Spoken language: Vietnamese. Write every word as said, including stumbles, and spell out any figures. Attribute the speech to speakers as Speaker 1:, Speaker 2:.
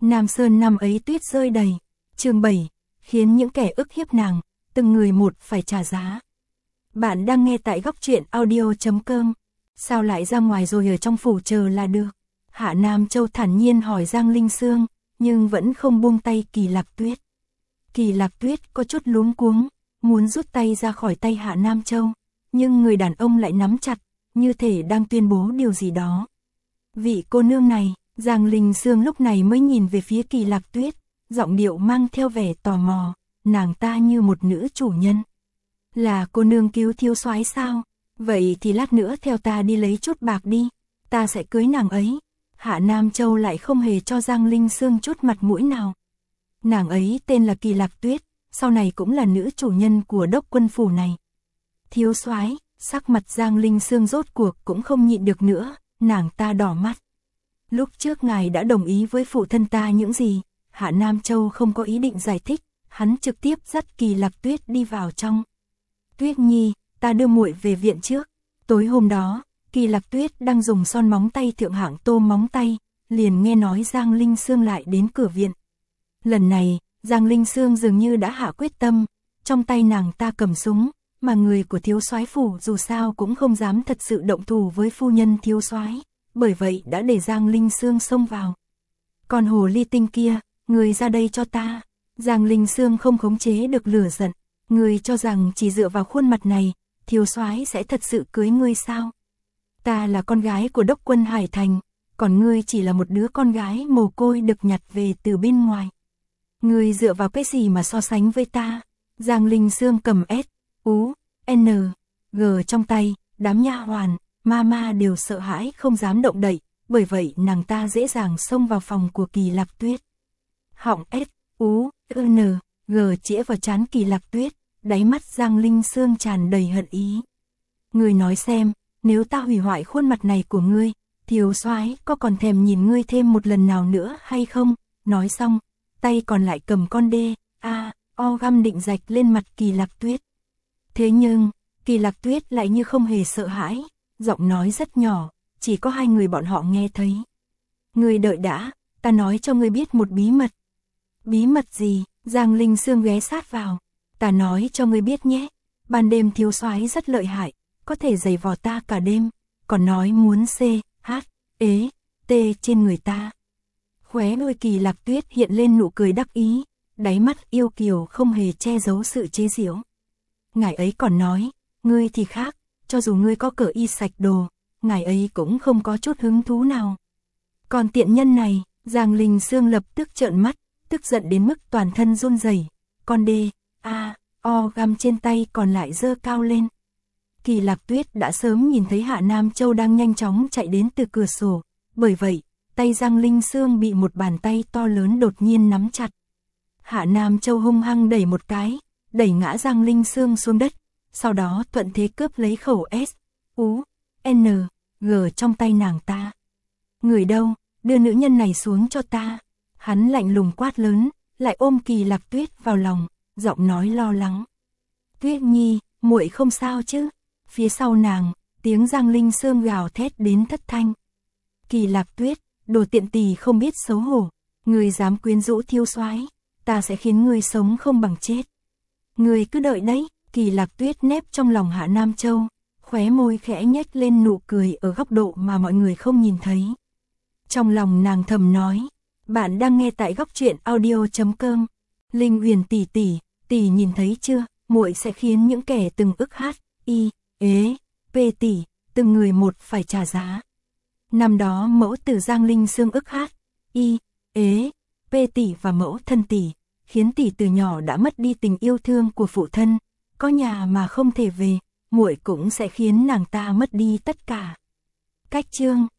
Speaker 1: Nam Sơn năm ấy tuyết rơi đầy. Chương bảy, khiến những kẻ ức hiếp nàng, từng người một phải trả giá. Bạn đang nghe tại góc truyện audio chấm com. Sao lại ra ngoài rồi ở trong phủ chờ là được? Hạ Nam Châu thản nhiên hỏi Giang Linh Sương, nhưng vẫn không buông tay Kỳ Lạc Tuyết. Kỳ Lạc Tuyết có chút luống cuống, muốn rút tay ra khỏi tay Hạ Nam Châu, nhưng người đàn ông lại nắm chặt, như thể đang tuyên bố điều gì đó. Vị cô nương này, Giang Linh Sương lúc này mới nhìn về phía Kỳ Lạc Tuyết, giọng điệu mang theo vẻ tò mò, nàng ta như một nữ chủ nhân. Là cô nương cứu thiếu soái sao? Vậy thì lát nữa theo ta đi lấy chút bạc đi, ta sẽ cưới nàng ấy. Hạ Nam Châu lại không hề cho Giang Linh Sương chút mặt mũi nào. Nàng ấy tên là Kỳ Lạc Tuyết, sau này cũng là nữ chủ nhân của đốc quân phủ này. Thiếu soái, sắc mặt Giang Linh Sương rốt cuộc cũng không nhịn được nữa, nàng ta đỏ mắt. Lúc trước ngài đã đồng ý với phụ thân ta những gì? Hạ Nam Châu không có ý định giải thích, hắn trực tiếp dắt Kỳ Lạc Tuyết đi vào trong. Tuyết Nhi, ta đưa muội về viện trước. Tối hôm đó, Kỳ Lạc Tuyết đang dùng son móng tay thượng hạng tô móng tay, liền nghe nói Giang Linh Sương lại đến cửa viện. Lần này, Giang Linh Sương dường như đã hạ quyết tâm, trong tay nàng ta cầm súng, mà người của thiếu soái phủ dù sao cũng không dám thật sự động thủ với phu nhân thiếu soái, bởi vậy đã để Giang Linh Sương xông vào. Còn hồ ly tinh kia, người ra đây cho ta. Giang Linh Sương không khống chế được lửa giận, người cho rằng chỉ dựa vào khuôn mặt này, thiếu soái sẽ thật sự cưới ngươi sao? Ta là con gái của đốc quân Hải Thành, còn ngươi chỉ là một đứa con gái mồ côi được nhặt về từ bên ngoài. Ngươi dựa vào cái gì mà so sánh với ta? Giang Linh Sương cầm S, U, N, G trong tay, đám nha hoàn, mama đều sợ hãi không dám động đậy, bởi vậy nàng ta dễ dàng xông vào phòng của Kỳ Lạc Tuyết. Họng S, U, N, G chĩa vào trán Kỳ Lạc Tuyết, đáy mắt Giang Linh Sương tràn đầy hận ý. Ngươi nói xem, nếu ta hủy hoại khuôn mặt này của ngươi, thiếu soái có còn thèm nhìn ngươi thêm một lần nào nữa hay không? Nói xong, tay còn lại cầm con đê, a, o găm định rạch lên mặt Kỳ Lạc Tuyết. Thế nhưng, Kỳ Lạc Tuyết lại như không hề sợ hãi, giọng nói rất nhỏ, chỉ có hai người bọn họ nghe thấy. Ngươi đợi đã, ta nói cho ngươi biết một bí mật. Bí mật gì? Giang Linh Sương ghé sát vào. Ta nói cho ngươi biết nhé, ban đêm thiếu soái rất lợi hại, có thể giày vò ta cả đêm, còn nói muốn C, H, ế, T trên người ta. Khóe môi Kỳ Lạc Tuyết hiện lên nụ cười đắc ý, đáy mắt yêu kiều không hề che giấu sự chế giễu. Ngài ấy còn nói, ngươi thì khác, cho dù ngươi có cởi y sạch đồ, ngài ấy cũng không có chút hứng thú nào. Còn tiện nhân này, Giang Linh Sương lập tức trợn mắt, tức giận đến mức toàn thân run rẩy, con đê, a, o găm trên tay còn lại giơ cao lên. Kỳ Lạc Tuyết đã sớm nhìn thấy Hạ Nam Châu đang nhanh chóng chạy đến từ cửa sổ, bởi vậy, tay Giang Linh Sương bị một bàn tay to lớn đột nhiên nắm chặt. Hạ Nam Châu hung hăng đẩy một cái, đẩy ngã Giang Linh Sương xuống đất, sau đó thuận thế cướp lấy khẩu S, U, N, G trong tay nàng ta. Người đâu, đưa nữ nhân này xuống cho ta. Hắn lạnh lùng quát lớn, lại ôm Kỳ Lạc Tuyết vào lòng, giọng nói lo lắng. Tuyết Nhi, muội không sao chứ? Phía sau nàng, tiếng Giang Linh Sương gào thét đến thất thanh. Kỳ Lạc Tuyết, đồ tiện tỳ không biết xấu hổ, ngươi dám quyến rũ thiếu soái, ta sẽ khiến ngươi sống không bằng chết. Ngươi cứ đợi đấy. Kỳ Lạc Tuyết nép trong lòng Hạ Nam Châu, khóe môi khẽ nhếch lên nụ cười ở góc độ mà mọi người không nhìn thấy. Trong lòng nàng thầm nói, bạn đang nghe tại góc truyện audio chấm com. Linh Huyền tỷ tỷ, tỷ nhìn thấy chưa, muội sẽ khiến những kẻ từng ức hát, y, ế, p tỷ, từng người một phải trả giá. Năm đó mẫu tử Giang Linh Sương ức hát, y, ế, p tỷ và mẫu thân tỷ, khiến tỷ từ nhỏ đã mất đi tình yêu thương của phụ thân, có nhà mà không thể về, muội cũng sẽ khiến nàng ta mất đi tất cả. Cách chương